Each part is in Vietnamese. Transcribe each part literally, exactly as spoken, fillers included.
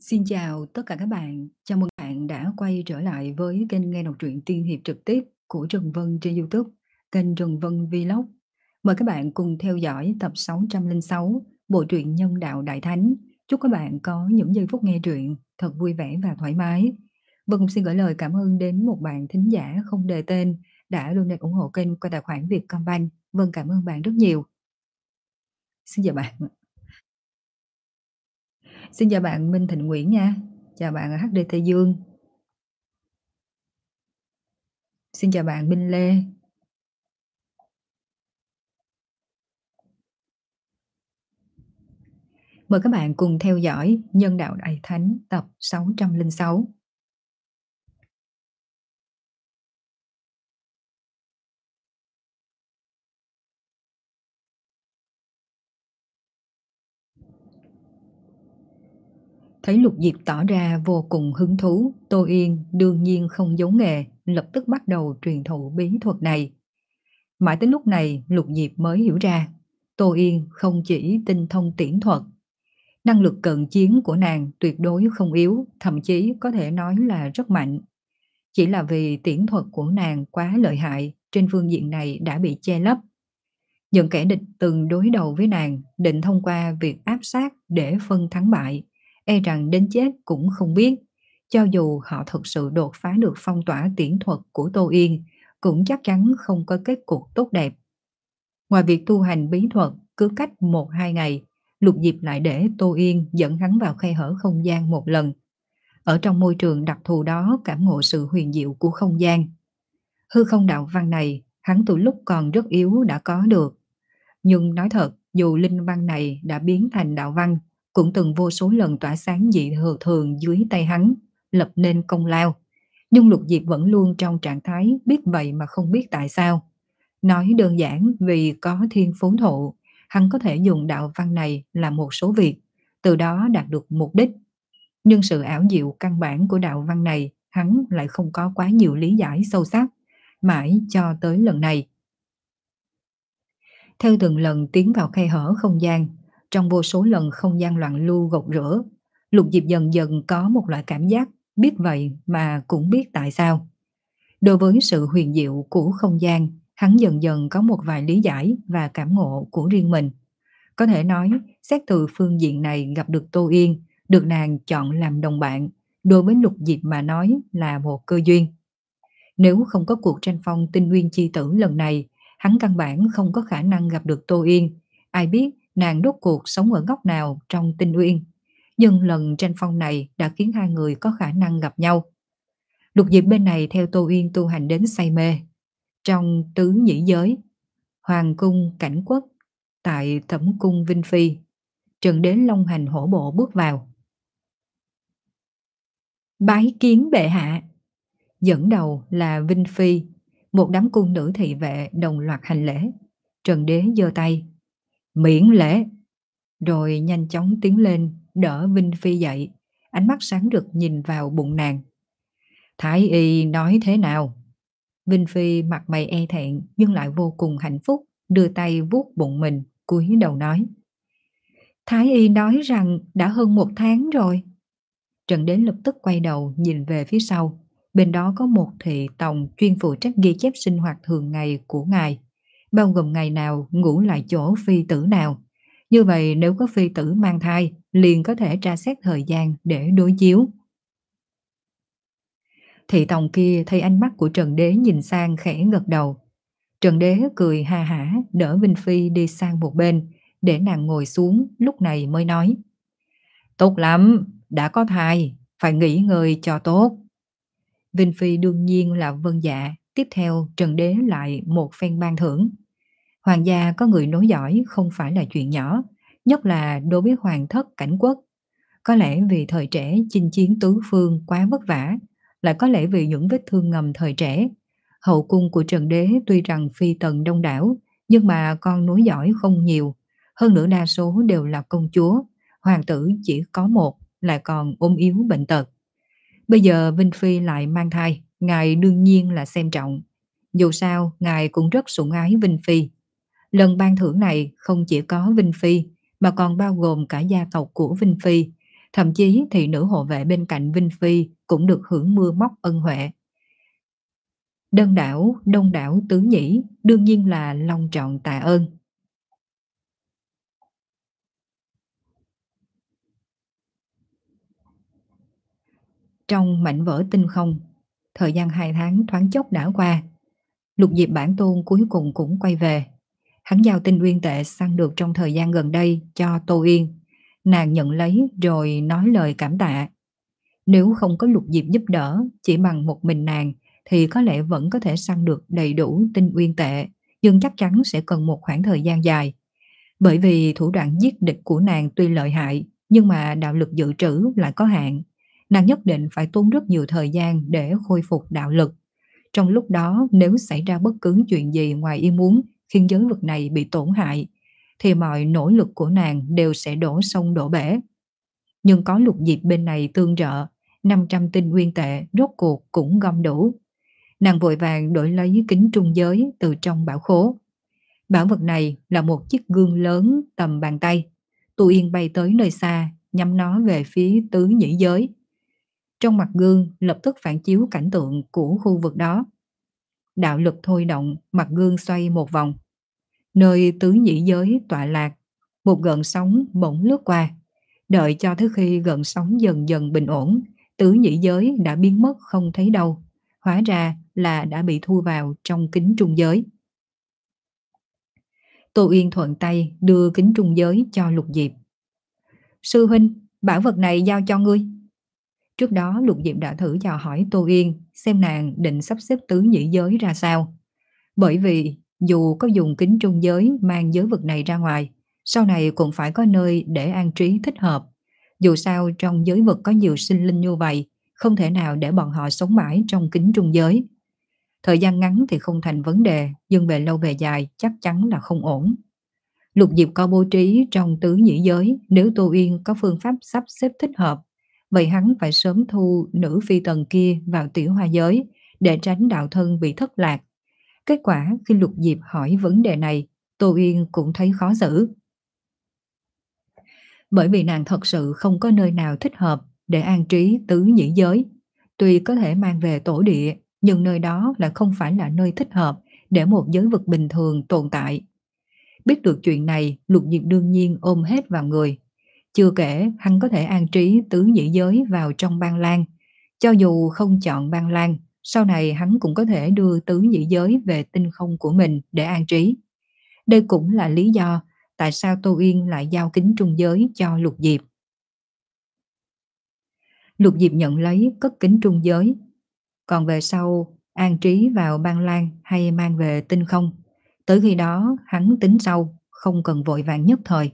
Xin chào tất cả các bạn, chào mừng bạn đã quay trở lại với kênh nghe đọc truyện tiên hiệp trực tiếp của Trần Vân trên YouTube, kênh Trần Vân Vlog. Mời các bạn cùng theo dõi tập sáu trăm lẻ sáu bộ truyện Nhân đạo Đại Thánh. Chúc các bạn có những giây phút nghe truyện thật vui vẻ và thoải mái. Vân cũng xin gửi lời cảm ơn đến một bạn thính giả không đề tên đã donate ủng hộ kênh qua tài khoản Vietcombank. Vân cảm ơn bạn rất nhiều. Xin chào bạn. Xin chào bạn Minh Thịnh Nguyễn nha. Chào bạn ở hát đê tê Dương. Xin chào bạn Minh Lê. Mời các bạn cùng theo dõi Nhân đạo Đại Thánh tập sáu trăm lẻ sáu. Thấy Lục Diệp tỏ ra vô cùng hứng thú, Tô Yên đương nhiên không giấu nghề, lập tức bắt đầu truyền thụ bí thuật này. Mãi tới lúc này Lục Diệp mới hiểu ra, Tô Yên không chỉ tinh thông tiễn thuật, năng lực cận chiến của nàng tuyệt đối không yếu, thậm chí có thể nói là rất mạnh. Chỉ là vì tiễn thuật của nàng quá lợi hại, trên phương diện này đã bị che lấp. Những kẻ địch từng đối đầu với nàng định thông qua việc áp sát để phân thắng bại, e rằng đến chết cũng không biết. Cho dù họ thực sự đột phá được phong tỏa tiễn thuật của Tô Yên, cũng chắc chắn không có kết cục tốt đẹp. Ngoài việc tu hành bí thuật, cứ cách một hai ngày, Lục Diệp lại để Tô Yên dẫn hắn vào khe hở không gian một lần. Ở trong môi trường đặc thù đó cảm ngộ sự huyền diệu của không gian. Hư không đạo văn này, hắn từ lúc còn rất yếu đã có được. Nhưng nói thật, dù linh văn này đã biến thành đạo văn, cũng từng vô số lần tỏa sáng dị thường thường dưới tay hắn, lập nên công lao. Nhưng Lục Diệp vẫn luôn trong trạng thái biết vậy mà không biết tại sao. Nói đơn giản vì có thiên phú thụ, hắn có thể dùng đạo văn này làm một số việc, từ đó đạt được mục đích. Nhưng sự ảo diệu căn bản của đạo văn này, hắn lại không có quá nhiều lý giải sâu sắc, mãi cho tới lần này. Theo từng lần tiến vào khe hở không gian, trong vô số lần không gian loạn lưu gột rửa, Lục Diệp dần dần có một loại cảm giác biết vậy mà cũng biết tại sao. Đối với sự huyền diệu của không gian, hắn dần dần có một vài lý giải và cảm ngộ của riêng mình. Có thể nói, xét từ phương diện này gặp được Tô Yên, được nàng chọn làm đồng bạn, đối với Lục Diệp mà nói là một cơ duyên. Nếu không có cuộc tranh phong tinh nguyên chi tử lần này, hắn căn bản không có khả năng gặp được Tô Yên. Ai biết nàng rốt cuộc sống ở góc nào trong tinh uyên. Nhưng lần tranh phong này đã khiến hai người có khả năng gặp nhau. Lục Diệp bên này theo Tô Yên tu hành đến say mê. Trong tứ nhĩ giới, Hoàng cung Cảnh Quốc, tại Thẩm cung Vinh Phi, Trần Đế long hành hổ bộ bước vào. Bái kiến bệ hạ. Dẫn đầu là Vinh Phi, một đám cung nữ thị vệ đồng loạt hành lễ. Trần Đế giơ tay, miễn lễ, rồi nhanh chóng tiến lên đỡ Vinh Phi dậy, ánh mắt sáng rực nhìn vào bụng nàng. Thái y nói thế nào? Vinh Phi mặt mày e thẹn nhưng lại vô cùng hạnh phúc, đưa tay vuốt bụng mình, cúi đầu nói. Thái y nói rằng đã hơn một tháng rồi. Trần Đế lập tức quay đầu nhìn về phía sau. Bên đó có một thị tòng chuyên phụ trách ghi chép sinh hoạt thường ngày của ngài, bao gồm ngày nào ngủ lại chỗ phi tử nào. Như vậy nếu có phi tử mang thai, liền có thể tra xét thời gian để đối chiếu. Thị tòng kia thấy ánh mắt của Trần Đế nhìn sang khẽ gật đầu. Trần Đế cười ha hả đỡ Vinh Phi đi sang một bên, để nàng ngồi xuống, lúc này mới nói. Tốt lắm, đã có thai, phải nghỉ ngơi cho tốt. Vinh Phi đương nhiên là vâng dạ, tiếp theo Trần Đế lại một phen ban thưởng. Hoàng gia có người nối dõi không phải là chuyện nhỏ, nhất là đối với hoàng thất Cảnh Quốc. Có lẽ vì thời trẻ chinh chiến tứ phương quá vất vả, lại có lẽ vì những vết thương ngầm thời trẻ. Hậu cung của Trần Đế tuy rằng phi tần đông đảo, nhưng mà con nối dõi không nhiều. Hơn nữa đa số đều là công chúa, hoàng tử chỉ có một, lại còn ốm yếu bệnh tật. Bây giờ Vinh Phi lại mang thai, ngài đương nhiên là xem trọng. Dù sao, ngài cũng rất sủng ái Vinh Phi. Lần ban thưởng này không chỉ có Vinh Phi, mà còn bao gồm cả gia tộc của Vinh Phi. Thậm chí thị nữ hộ vệ bên cạnh Vinh Phi cũng được hưởng mưa móc ân huệ. Đơn đảo, đông đảo tứ nhĩ, đương nhiên là long trọng tạ ơn. Trong mảnh vỡ tinh không, thời gian hai tháng thoáng chốc đã qua. Lục Diệp bản tôn cuối cùng cũng quay về. Hắn giao tinh uyên tệ săn được trong thời gian gần đây cho Tô Yên. Nàng nhận lấy rồi nói lời cảm tạ. Nếu không có Lục Diệp giúp đỡ, chỉ bằng một mình nàng thì có lẽ vẫn có thể săn được đầy đủ tinh uyên tệ, nhưng chắc chắn sẽ cần một khoảng thời gian dài. Bởi vì thủ đoạn giết địch của nàng tuy lợi hại, nhưng mà đạo lực dự trữ lại có hạn. Nàng nhất định phải tốn rất nhiều thời gian để khôi phục đạo lực. Trong lúc đó, nếu xảy ra bất cứ chuyện gì ngoài ý muốn khiến giới vực này bị tổn hại, thì mọi nỗ lực của nàng đều sẽ đổ sông đổ bể. Nhưng có Lục Diệp bên này tương trợ, năm trăm tinh nguyên tệ rốt cuộc cũng gom đủ. Nàng vội vàng đổi lấy kính trung giới từ trong bảo khố. Bảo vật này là một chiếc gương lớn tầm bàn tay. Tô Yên bay tới nơi xa, nhắm nó về phía tứ nhĩ giới. Trong mặt gương lập tức phản chiếu cảnh tượng của khu vực đó. Đạo lực thôi động, mặt gương xoay một vòng. Nơi tứ nhĩ giới tọa lạc, một gợn sóng bỗng lướt qua. Đợi cho tới khi gợn sóng dần dần bình ổn, tứ nhĩ giới đã biến mất không thấy đâu. Hóa ra là đã bị thu vào trong kính trung giới. Tô Yên thuận tay đưa kính trung giới cho Lục Diệp. Sư huynh, bảo vật này giao cho ngươi. Trước đó Lục Diệp đã thử dò hỏi Tô Yên xem nàng định sắp xếp tứ nhĩ giới ra sao. Bởi vì dù có dùng kính trung giới mang giới vực này ra ngoài, sau này cũng phải có nơi để an trí thích hợp. Dù sao trong giới vực có nhiều sinh linh như vậy, không thể nào để bọn họ sống mãi trong kính trung giới. Thời gian ngắn thì không thành vấn đề, nhưng về lâu về dài chắc chắn là không ổn. Lục Diệp có bố trí trong tứ nhĩ giới, nếu Tô Yên có phương pháp sắp xếp thích hợp, vậy hắn phải sớm thu nữ phi tần kia vào tiểu hoa giới để tránh đạo thân bị thất lạc. Kết quả khi Lục Diệp hỏi vấn đề này, Tô Yên cũng thấy khó xử. Bởi vì nàng thật sự không có nơi nào thích hợp để an trí tứ nhĩ giới. Tuy có thể mang về tổ địa, nhưng nơi đó lại không phải là nơi thích hợp để một giới vực bình thường tồn tại. Biết được chuyện này, Lục Diệp đương nhiên ôm hết vào người. Chưa kể, hắn có thể an trí tứ nhĩ giới vào trong Ban Lan. Cho dù không chọn Ban Lan, sau này hắn cũng có thể đưa tứ nhĩ giới về tinh không của mình để an trí. Đây cũng là lý do tại sao Tô Yên lại giao kính trung giới cho Lục Diệp. Lục Diệp nhận lấy cất kính trung giới. Còn về sau, an trí vào Ban Lan hay mang về tinh không, tới khi đó hắn tính sau, không cần vội vàng nhất thời.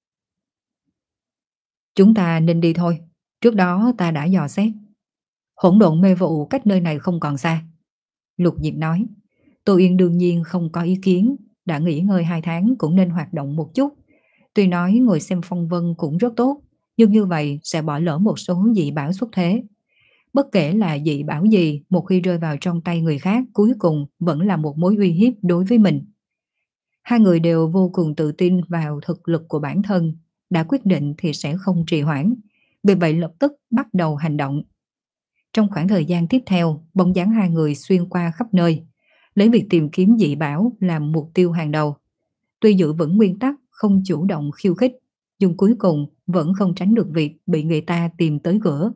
Chúng ta nên đi thôi. Trước đó ta đã dò xét. Hỗn độn mê vụ cách nơi này không còn xa. Lục Diệp nói. Tô Yên đương nhiên không có ý kiến. Đã nghỉ ngơi hai tháng cũng nên hoạt động một chút. Tuy nói ngồi xem phong vân cũng rất tốt, nhưng như vậy sẽ bỏ lỡ một số dị bảo xuất thế. Bất kể là dị bảo gì, một khi rơi vào trong tay người khác, cuối cùng vẫn là một mối uy hiếp đối với mình. Hai người đều vô cùng tự tin vào thực lực của bản thân, đã quyết định thì sẽ không trì hoãn, vì vậy lập tức bắt đầu hành động. Trong khoảng thời gian tiếp theo, bóng dáng hai người xuyên qua khắp nơi, lấy việc tìm kiếm dị bảo làm mục tiêu hàng đầu. Tuy giữ vững nguyên tắc không chủ động khiêu khích, nhưng cuối cùng vẫn không tránh được việc bị người ta tìm tới cửa.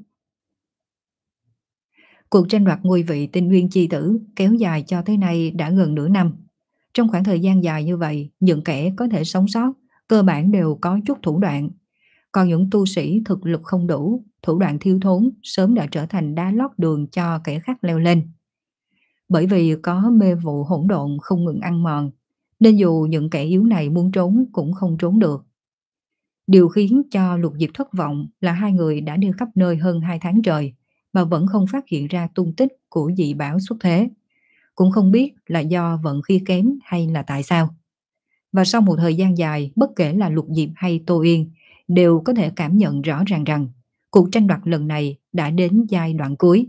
Cuộc tranh đoạt ngôi vị tinh nguyên chi tử kéo dài cho tới nay đã gần nửa năm. Trong khoảng thời gian dài như vậy, những kẻ có thể sống sót cơ bản đều có chút thủ đoạn. Còn những tu sĩ thực lực không đủ, thủ đoạn thiếu thốn sớm đã trở thành đá lót đường cho kẻ khác leo lên. Bởi vì có mê vụ hỗn độn không ngừng ăn mòn, nên dù những kẻ yếu này muốn trốn cũng không trốn được. Điều khiến cho Lục Diệp thất vọng là hai người đã đi khắp nơi hơn hai tháng trời mà vẫn không phát hiện ra tung tích của dị bảo xuất thế. Cũng không biết là do vận khí kém hay là tại sao. Và sau một thời gian dài, bất kể là Lục Diệp hay Tô Yên đều có thể cảm nhận rõ ràng rằng cuộc tranh đoạt lần này đã đến giai đoạn cuối.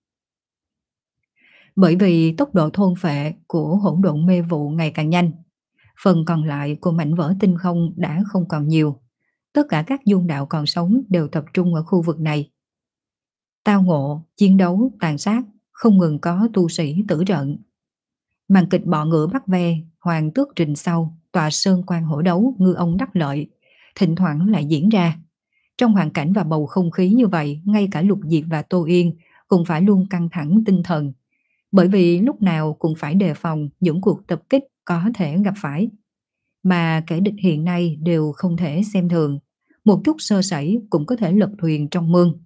Bởi vì tốc độ thôn phệ của hỗn độn mê vụ ngày càng nhanh, phần còn lại của mảnh vỡ tinh không đã không còn nhiều. Tất cả các dung đạo còn sống đều tập trung ở khu vực này. Tao ngộ, chiến đấu, tàn sát, không ngừng có tu sĩ tử trận. Màn kịch bọ ngựa bắt ve, hoàng tước trình sau, tòa sơn quan hổ đấu, ngư ông đắc lợi, thỉnh thoảng lại diễn ra. Trong hoàn cảnh và bầu không khí như vậy, ngay cả Lục Diệp và Tô Yên cũng phải luôn căng thẳng tinh thần, bởi vì lúc nào cũng phải đề phòng những cuộc tập kích có thể gặp phải. Mà kẻ địch hiện nay đều không thể xem thường, một chút sơ sẩy cũng có thể lật thuyền trong mương.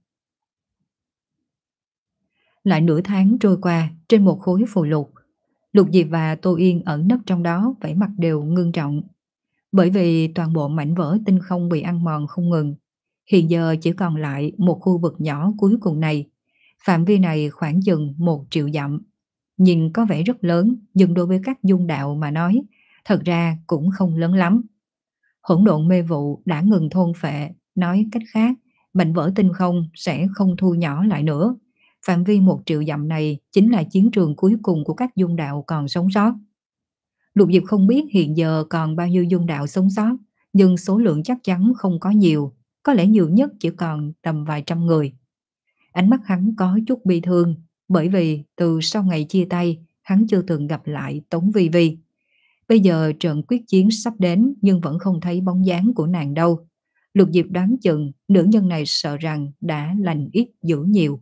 Lại nửa tháng trôi qua trên một khối phù lục, Lục Diệp và Tô Yên ẩn nấp trong đó, vẻ mặt đều ngưng trọng. Bởi vì toàn bộ mảnh vỡ tinh không bị ăn mòn không ngừng, hiện giờ chỉ còn lại một khu vực nhỏ cuối cùng này. Phạm vi này khoảng chừng một triệu dặm. Nhìn có vẻ rất lớn, nhưng đối với các dung đạo mà nói, thật ra cũng không lớn lắm. Hỗn độn mê vụ đã ngừng thôn phệ, nói cách khác, mảnh vỡ tinh không sẽ không thu nhỏ lại nữa. Phạm vi một triệu dặm này chính là chiến trường cuối cùng của các dung đạo còn sống sót. Lục Diệp không biết hiện giờ còn bao nhiêu dung đạo sống sót, nhưng số lượng chắc chắn không có nhiều, có lẽ nhiều nhất chỉ còn tầm vài trăm người. Ánh mắt hắn có chút bi thương, bởi vì từ sau ngày chia tay, hắn chưa từng gặp lại Tống Vi Vi. Bây giờ trận quyết chiến sắp đến nhưng vẫn không thấy bóng dáng của nàng đâu. Lục Diệp đoán chừng nữ nhân này sợ rằng đã lành ít dữ nhiều.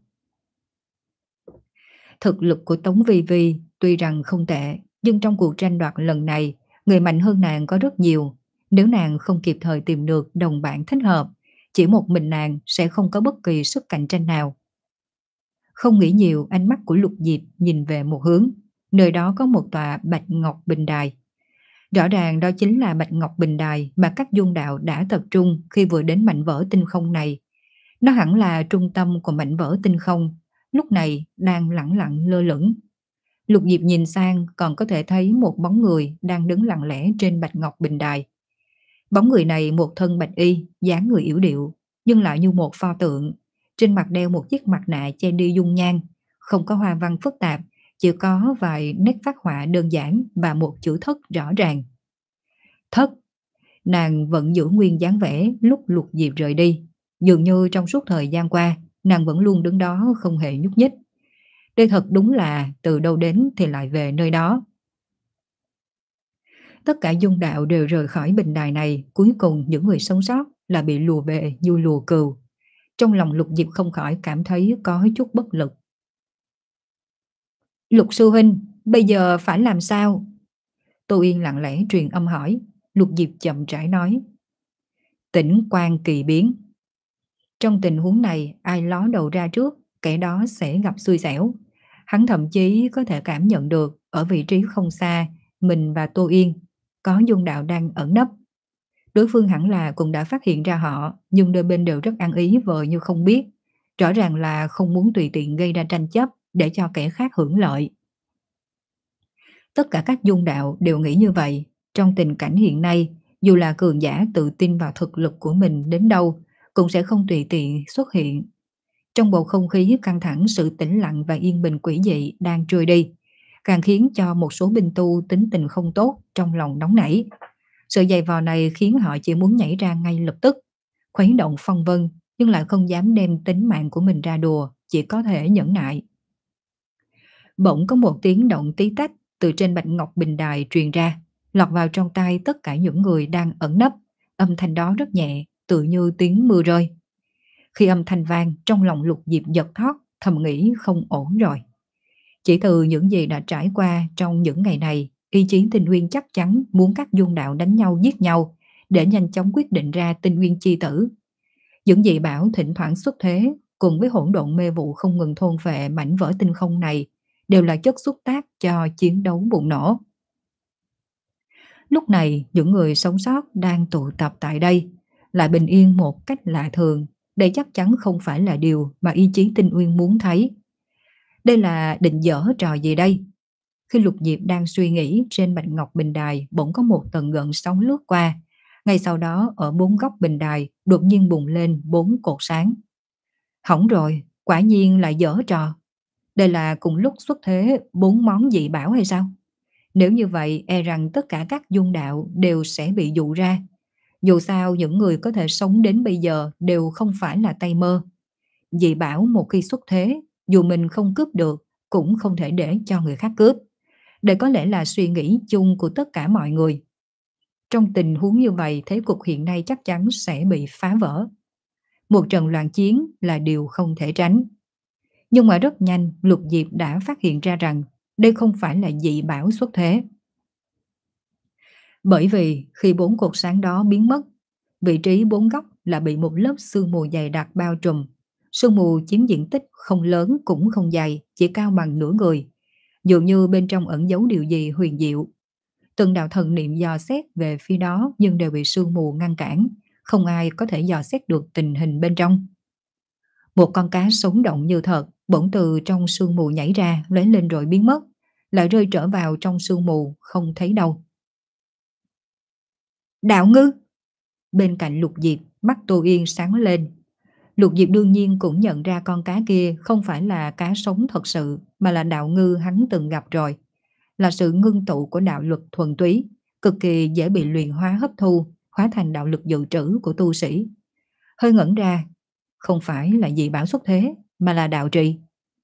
Thực lực của Tống Vi Vi tuy rằng không tệ, nhưng trong cuộc tranh đoạt lần này, người mạnh hơn nàng có rất nhiều. Nếu nàng không kịp thời tìm được đồng bạn thích hợp, chỉ một mình nàng sẽ không có bất kỳ sức cạnh tranh nào. Không nghĩ nhiều, ánh mắt của Lục Diệp nhìn về một hướng, nơi đó có một tòa Bạch Ngọc Bình Đài. Rõ ràng đó chính là Bạch Ngọc Bình Đài mà các dung đạo đã tập trung khi vừa đến mảnh vỡ tinh không này. Nó hẳn là trung tâm của mảnh vỡ tinh không, lúc này đang lẳng lặng lơ lửng. Lục Diệp nhìn sang còn có thể thấy một bóng người đang đứng lặng lẽ trên Bạch Ngọc Bình Đài. Bóng người này một thân bạch y, dáng người yểu điệu, nhưng lại như một pho tượng. Trên mặt đeo một chiếc mặt nạ che đi dung nhan, không có hoa văn phức tạp, chỉ có vài nét phác họa đơn giản và một chữ thất rõ ràng. Thất. Nàng vẫn giữ nguyên dáng vẻ lúc Lục Diệp rời đi. Dường như trong suốt thời gian qua, nàng vẫn luôn đứng đó không hề nhúc nhích. Đây thật đúng là từ đâu đến thì lại về nơi đó. Tất cả dung đạo đều rời khỏi bình đài này, cuối cùng những người sống sót là bị lùa về như lùa cừu. Trong lòng Lục Diệp không khỏi cảm thấy có chút bất lực. Lục sư huynh, bây giờ phải làm sao? Tô Yên lặng lẽ truyền âm hỏi. Lục Diệp chậm rãi nói. Tĩnh quan kỳ biến. Trong tình huống này, ai ló đầu ra trước, kẻ đó sẽ gặp xui xẻo. Hắn thậm chí có thể cảm nhận được ở vị trí không xa, mình và Tô Yên có dung đạo đang ẩn nấp. Đối phương hẳn là cũng đã phát hiện ra họ, nhưng đôi bên đều rất ăn ý vờ như không biết. Rõ ràng là không muốn tùy tiện gây ra tranh chấp để cho kẻ khác hưởng lợi. Tất cả các dung đạo đều nghĩ như vậy. Trong tình cảnh hiện nay, dù là cường giả tự tin vào thực lực của mình đến đâu, cũng sẽ không tùy tiện xuất hiện. Trong bầu không khí căng thẳng, sự tĩnh lặng và yên bình quỷ dị đang trôi đi, càng khiến cho một số binh tu tính tình không tốt trong lòng nóng nảy. Sự dày vò này khiến họ chỉ muốn nhảy ra ngay lập tức, khuấy động phong vân, nhưng lại không dám đem tính mạng của mình ra đùa, chỉ có thể nhẫn nại. Bỗng có một tiếng động tí tách từ trên Bạch Ngọc Bình Đài truyền ra, lọt vào trong tai tất cả những người đang ẩn nấp. Âm thanh đó rất nhẹ, tựa như tiếng mưa rơi. Khi âm thanh vang, trong lòng Lục Diệp giật thót, thầm nghĩ không ổn rồi. Chỉ từ những gì đã trải qua trong những ngày này, ý chí Tinh Uyên chắc chắn muốn các dung đạo đánh nhau giết nhau để nhanh chóng quyết định ra Tinh Uyên chi tử. Những dị bảo thỉnh thoảng xuất thế cùng với hỗn độn mê vụ không ngừng thôn phệ mảnh vỡ tinh không này đều là chất xúc tác cho chiến đấu bùng nổ. Lúc này những người sống sót đang tụ tập tại đây lại bình yên một cách lạ thường. Đây chắc chắn không phải là điều mà ý chí Tinh Uyên muốn thấy. Đây là định dở trò gì đây? Khi Lục Diệp đang suy nghĩ, trên Bạch Ngọc Bình Đài bỗng có một tầng gợn sóng lướt qua. Ngay sau đó ở bốn góc bình đài đột nhiên bùng lên bốn cột sáng. Hỏng rồi, quả nhiên lại dở trò. Đây là cùng lúc xuất thế bốn món dị bảo hay sao? Nếu như vậy, e rằng tất cả các dung đạo đều sẽ bị dụ ra. Dù sao những người có thể sống đến bây giờ đều không phải là tay mơ. Dị bảo một khi xuất thế, dù mình không cướp được cũng không thể để cho người khác cướp. Đây có lẽ là suy nghĩ chung của tất cả mọi người. Trong tình huống như vậy, thế cục hiện nay chắc chắn sẽ bị phá vỡ. Một trận loạn chiến là điều không thể tránh. Nhưng mà rất nhanh, Lục Diệp đã phát hiện ra rằng đây không phải là dị bảo xuất thế. Bởi vì khi bốn cột sáng đó biến mất, vị trí bốn góc là bị một lớp sương mù dày đặc bao trùm. Sương mù chiếm diện tích không lớn cũng không dày, chỉ cao bằng nửa người. Dường như bên trong ẩn giấu điều gì huyền diệu. Từng đạo thần niệm dò xét về phía đó nhưng đều bị sương mù ngăn cản. Không ai có thể dò xét được tình hình bên trong. Một con cá sống động như thật, bỗng từ trong sương mù nhảy ra, lóe lên rồi biến mất, lại rơi trở vào trong sương mù, không thấy đâu. Đạo ngư! Bên cạnh Lục Diệp, mắt Tô Yên sáng lên. Lục Diệp đương nhiên cũng nhận ra con cá kia không phải là cá sống thật sự, mà là đạo ngư hắn từng gặp rồi. Là sự ngưng tụ của đạo lực thuần túy, cực kỳ dễ bị luyện hóa hấp thu, hóa thành đạo lực dự trữ của tu sĩ. Hơi ngẩn ra, không phải là dị bảo xuất thế, mà là đạo trì.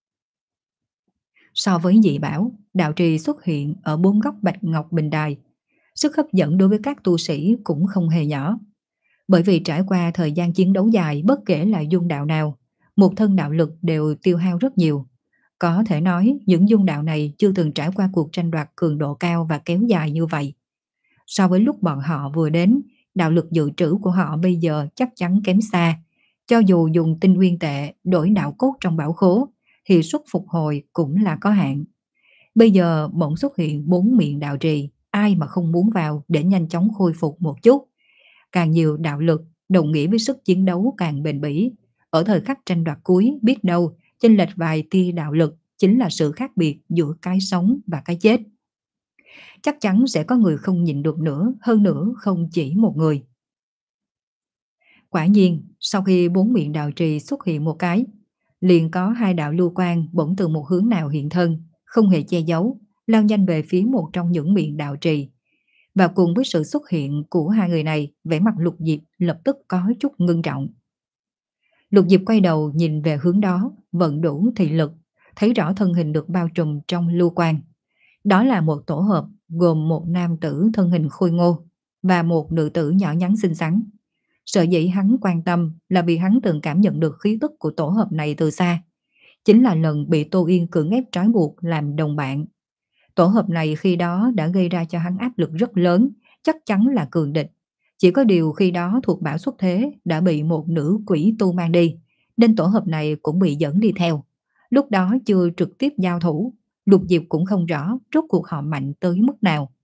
So với dị bảo, đạo trì xuất hiện ở bốn góc bạch ngọc bình đài. Sức hấp dẫn đối với các tu sĩ cũng không hề nhỏ. Bởi vì trải qua thời gian chiến đấu dài, bất kể là dung đạo nào, một thân đạo lực đều tiêu hao rất nhiều. Có thể nói những dung đạo này chưa từng trải qua cuộc tranh đoạt cường độ cao và kéo dài như vậy. So với lúc bọn họ vừa đến, đạo lực dự trữ của họ bây giờ chắc chắn kém xa. Cho dù dùng tinh nguyên tệ đổi đạo cốt trong bảo khố, thì suất phục hồi cũng là có hạn. Bây giờ bỗng xuất hiện bốn miệng đạo trì, ai mà không muốn vào để nhanh chóng khôi phục một chút. Càng nhiều đạo lực đồng nghĩa với sức chiến đấu càng bền bỉ. Ở thời khắc tranh đoạt cuối, biết đâu chênh lệch vài tia đạo lực chính là sự khác biệt giữa cái sống và cái chết. Chắc chắn sẽ có người không nhịn được nữa, hơn nữa không chỉ một người. Quả nhiên, sau khi bốn miệng đạo trì xuất hiện một cái, liền có hai đạo lưu quang bỗng từ một hướng nào hiện thân, không hề che giấu, lao nhanh về phía một trong những miệng đạo trì. Và cùng với sự xuất hiện của hai người này, vẻ mặt Lục Diệp lập tức có chút ngưng trọng. Lục Diệp quay đầu nhìn về hướng đó, vận đủ thị lực, thấy rõ thân hình được bao trùm trong lưu quang. Đó là một tổ hợp gồm một nam tử thân hình khôi ngô và một nữ tử nhỏ nhắn xinh xắn. Sở dĩ hắn quan tâm là vì hắn từng cảm nhận được khí tức của tổ hợp này từ xa. Chính là lần bị Tô Yên cưỡng ép trói buộc làm đồng bạn. Tổ hợp này khi đó đã gây ra cho hắn áp lực rất lớn, chắc chắn là cường địch. Chỉ có điều khi đó thuộc bảo xuất thế đã bị một nữ quỷ tu mang đi, nên tổ hợp này cũng bị dẫn đi theo. Lúc đó chưa trực tiếp giao thủ, Lục Diệp cũng không rõ rốt cuộc họ mạnh tới mức nào.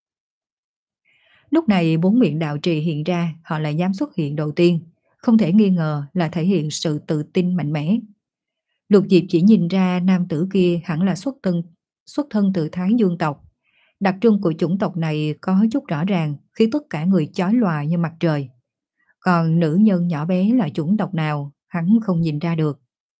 Lúc này bốn miệng đạo trì hiện ra, họ lại dám xuất hiện đầu tiên, không thể nghi ngờ là thể hiện sự tự tin mạnh mẽ. Lục Diệp chỉ nhìn ra nam tử kia hẳn là xuất thân, xuất thân từ Thái Dương tộc. Đặc trưng của chủng tộc này có chút rõ ràng khi tất cả người chói lòa như mặt trời. Còn nữ nhân nhỏ bé là chủng tộc nào, hắn không nhìn ra được.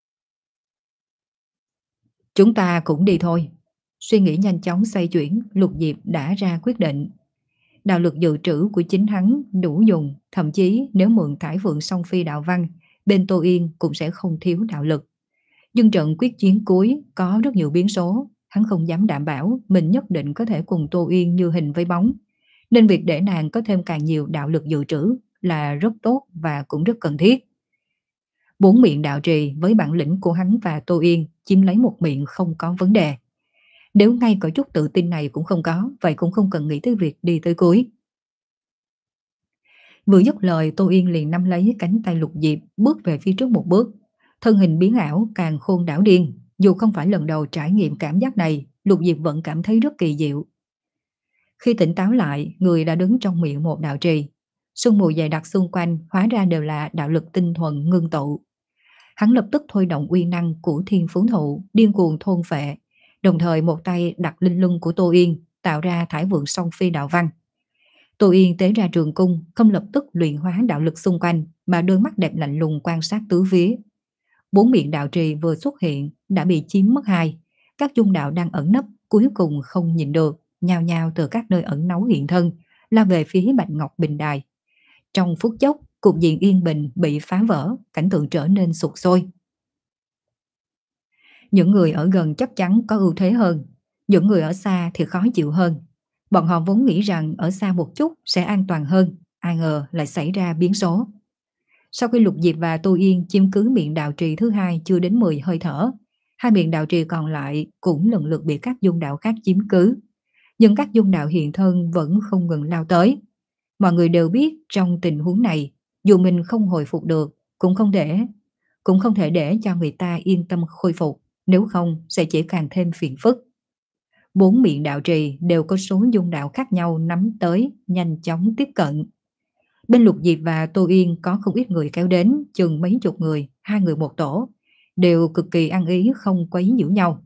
Chúng ta cũng đi thôi. Suy nghĩ nhanh chóng xoay chuyển, Lục Diệp đã ra quyết định. Đạo lực dự trữ của chính hắn đủ dùng, thậm chí nếu mượn thải vượng song phi đạo văn, bên Tô Yên cũng sẽ không thiếu đạo lực. Nhưng trận quyết chiến cuối có rất nhiều biến số, hắn không dám đảm bảo mình nhất định có thể cùng Tô Yên như hình với bóng. Nên việc để nàng có thêm càng nhiều đạo lực dự trữ là rất tốt và cũng rất cần thiết. Bốn miệng đạo trì với bản lĩnh của hắn và Tô Yên chiếm lấy một miệng không có vấn đề. Nếu ngay cả chút tự tin này cũng không có, vậy cũng không cần nghĩ tới việc đi tới cuối. Vừa dứt lời, Tô Yên liền nắm lấy cánh tay Lục Diệp, bước về phía trước một bước. Thân hình biến ảo càng khôn đảo điên. Dù không phải lần đầu trải nghiệm cảm giác này, Lục Diệp vẫn cảm thấy rất kỳ diệu. Khi tỉnh táo lại, người đã đứng trong miệng một đạo trì. Sương mù dày đặc xung quanh hóa ra đều là đạo lực tinh thuần ngưng tụ. Hắn lập tức thôi động uy năng của thiên phú thụ, điên cuồng thôn phệ, đồng thời một tay đặt lên lưng của Tô Yên, tạo ra thải vượng song phi đạo văn. Tô Yên tế ra trường cung, không lập tức luyện hóa đạo lực xung quanh, mà đôi mắt đẹp lạnh lùng quan sát tứ phía. Bốn miệng đạo trì vừa xuất hiện đã bị chiếm mất hai. Các dung đạo đang ẩn nấp cuối cùng không nhìn được, nhao nhao từ các nơi ẩn náu hiện thân, lao về phía Bạch Ngọc Bình Đài. Trong phút chốc, cục diện yên bình bị phá vỡ, cảnh tượng trở nên sụp sôi. Những người ở gần chắc chắn có ưu thế hơn, những người ở xa thì khó chịu hơn. Bọn họ vốn nghĩ rằng ở xa một chút sẽ an toàn hơn, ai ngờ lại xảy ra biến số. Sau khi Lục Diệp và Tô Yên chiếm cứ miệng đạo trì thứ hai chưa đến mười hơi thở, hai miệng đạo trì còn lại cũng lần lượt bị các dung đạo khác chiếm cứ. Nhưng các dung đạo hiện thân vẫn không ngừng lao tới. Mọi người đều biết trong tình huống này, dù mình không hồi phục được, cũng không để cũng không thể để cho người ta yên tâm khôi phục, nếu không sẽ chỉ càng thêm phiền phức. Bốn miệng đạo trì đều có số dung đạo khác nhau nắm tới, nhanh chóng tiếp cận. Bên Lục Diệp và Tô Yên có không ít người kéo đến, chừng mấy chục người, hai người một tổ, đều cực kỳ ăn ý không quấy nhiễu nhau.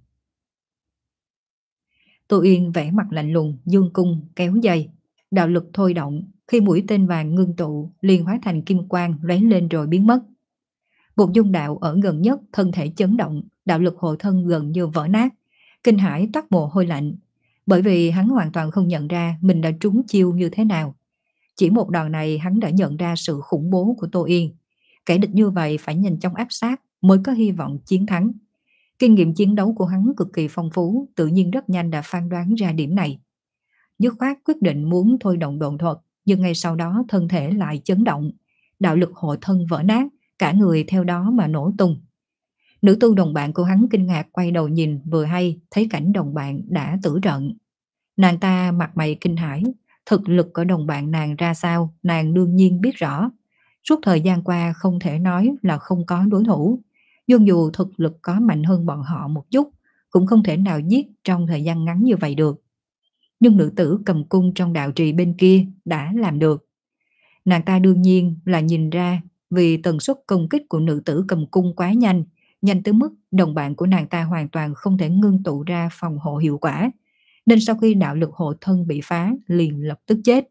Tô Yên vẻ mặt lạnh lùng, dương cung, kéo dây, đạo lực thôi động, khi mũi tên vàng ngưng tụ, liền hóa thành kim quang lóe lên rồi biến mất. Một dung đạo ở gần nhất thân thể chấn động, đạo lực hộ thân gần như vỡ nát, kinh hãi toát mồ hôi lạnh, bởi vì hắn hoàn toàn không nhận ra mình đã trúng chiêu như thế nào. Chỉ một đòn này hắn đã nhận ra sự khủng bố của Tô Yên. Kẻ địch như vậy phải nhanh chóng áp sát mới có hy vọng chiến thắng. Kinh nghiệm chiến đấu của hắn cực kỳ phong phú, tự nhiên rất nhanh đã phán đoán ra điểm này. Dứt khoát quyết định muốn thôi động độn thuật, nhưng ngay sau đó thân thể lại chấn động, đạo lực hộ thân vỡ nát, cả người theo đó mà nổ tung. Nữ tu đồng bạn của hắn kinh ngạc quay đầu nhìn, vừa hay thấy cảnh đồng bạn đã tử trận. Nàng ta mặt mày kinh hãi, thực lực của đồng bạn nàng ra sao, nàng đương nhiên biết rõ. Suốt thời gian qua không thể nói là không có đối thủ, nhưng dù thực lực có mạnh hơn bọn họ một chút, cũng không thể nào giết trong thời gian ngắn như vậy được. Nhưng nữ tử cầm cung trong đạo trì bên kia đã làm được. Nàng ta đương nhiên là nhìn ra, vì tần suất công kích của nữ tử cầm cung quá nhanh, nhanh tới mức đồng bạn của nàng ta hoàn toàn không thể ngưng tụ ra phòng hộ hiệu quả, nên sau khi đạo lực hộ thân bị phá liền lập tức chết.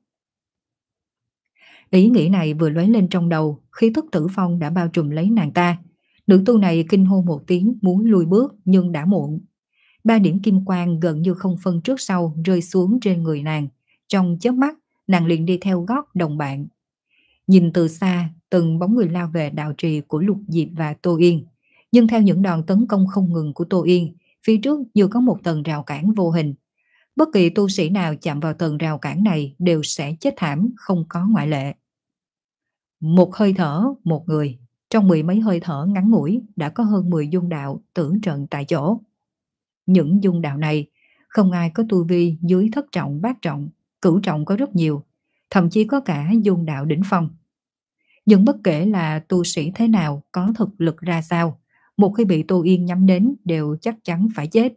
Ý nghĩ này vừa lóe lên trong đầu, khí thức tử phong đã bao trùm lấy nàng ta. Nữ tu này kinh hô một tiếng muốn lùi bước nhưng đã muộn. Ba điểm kim quang gần như không phân trước sau rơi xuống trên người nàng. Trong chớp mắt, nàng liền đi theo gót đồng bạn. Nhìn từ xa, từng bóng người lao về đạo trì của Lục Diệp và Tô Yên. Nhưng theo những đòn tấn công không ngừng của Tô Yên, phía trước như có một tầng rào cản vô hình. Bất kỳ tu sĩ nào chạm vào tầng rào cản này đều sẽ chết thảm, không có ngoại lệ. Một hơi thở, một người. Trong mười mấy hơi thở ngắn ngủi đã có hơn mười dung đạo tử trận tại chỗ. Những dung đạo này không ai có tu vi dưới thất trọng, bát trọng, cửu trọng có rất nhiều, thậm chí có cả dung đạo đỉnh phong. Nhưng bất kể là tu sĩ thế nào, có thực lực ra sao, một khi bị Tô Yên nhắm đến đều chắc chắn phải chết.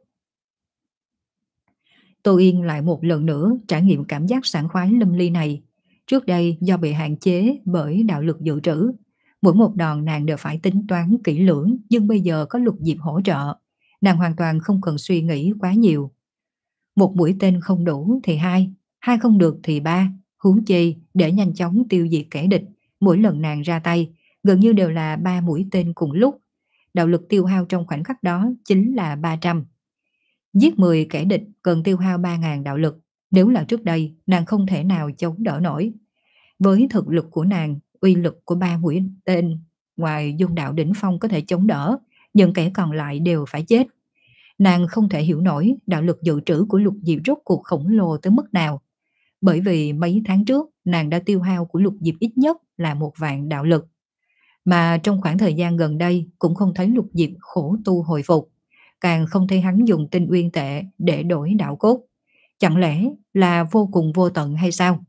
Tô Yên lại một lần nữa trải nghiệm cảm giác sảng khoái lâm ly này. Trước đây do bị hạn chế bởi đạo lực dự trữ, mỗi một đòn nàng đều phải tính toán kỹ lưỡng, nhưng bây giờ có Lục Diệp hỗ trợ, nàng hoàn toàn không cần suy nghĩ quá nhiều. Một mũi tên không đủ thì hai, hai không được thì ba, huống chi để nhanh chóng tiêu diệt kẻ địch, mỗi lần nàng ra tay gần như đều là ba mũi tên cùng lúc. Đạo lực tiêu hao trong khoảnh khắc đó chính là ba trăm. Giết mười kẻ địch cần tiêu hao ba nghìn đạo lực, nếu là trước đây nàng không thể nào chống đỡ nổi. Với thực lực của nàng, uy lực của ba mũi tên ngoài dung đạo đỉnh phong có thể chống đỡ, nhưng kẻ còn lại đều phải chết. Nàng không thể hiểu nổi đạo lực dự trữ của Lục Diệp rốt cuộc khổng lồ tới mức nào, bởi vì mấy tháng trước nàng đã tiêu hao của Lục Diệp ít nhất là một vạn đạo lực, mà trong khoảng thời gian gần đây cũng không thấy Lục Diệp khổ tu hồi phục, càng không thấy hắn dùng tinh uyên tệ để đổi đạo cốt. Chẳng lẽ là vô cùng vô tận hay sao?